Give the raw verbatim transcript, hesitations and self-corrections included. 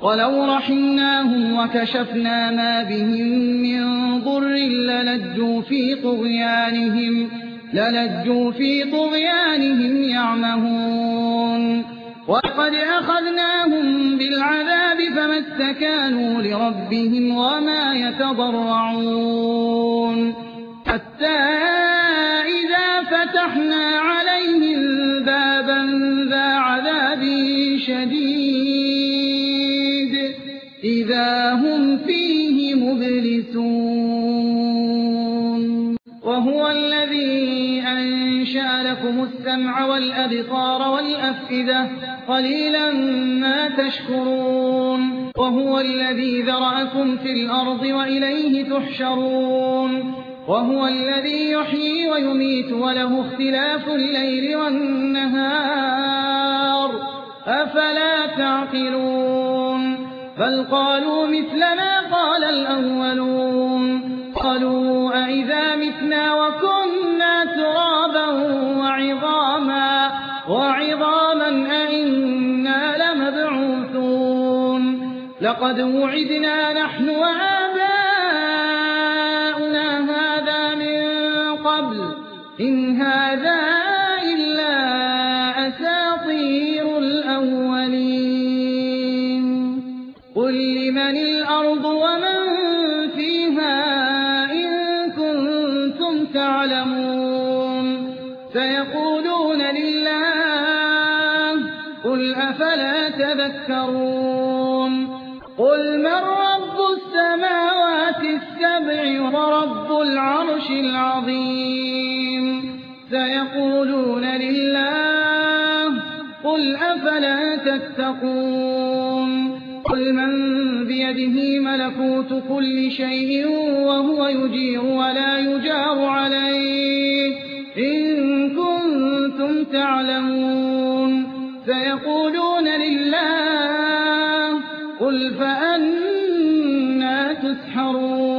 ولو رحمناهم وكشفنا ما بهم من ضر للجوا في طغيانهم, للجوا في طغيانهم يعمهون وقد أخذناهم بالعذاب فما استكانوا لربهم وما يتضرعون حتى إذا فتحنا عليهم بابا ذا عذاب شديد إذا هم فيه مبلسون وهو الذي أنشأ لكم السمع والأبصار والأفئدة قليلا ما تشكرون وهو الذي ذرأكم في الأرض وإليه تحشرون وهو الذي يحيي ويميت وله اختلاف الليل والنهار أفلا تعقلون بل قالوا مثل ما قال الأولون قالوا أئذا متنا وكنا ترابا وعظاما وعظاما أئنا لمبعوثون لقد وعدنا نحن وآباؤنا هذا من قبل إن هذا إلا أساطير الأولين قل لمن الأرض ومن فيها إن كنتم تعلمون سيقولون لله قل أفلا تذكرون قل من رب السماوات السبع ورب العرش العظيم سيقولون لله قل أفلا تتقون قل من بيده ملكوت كل شيء وهو يجير ولا يجار عليه إن كنتم تعلمون سيقولون لله قل فأنى تسحرون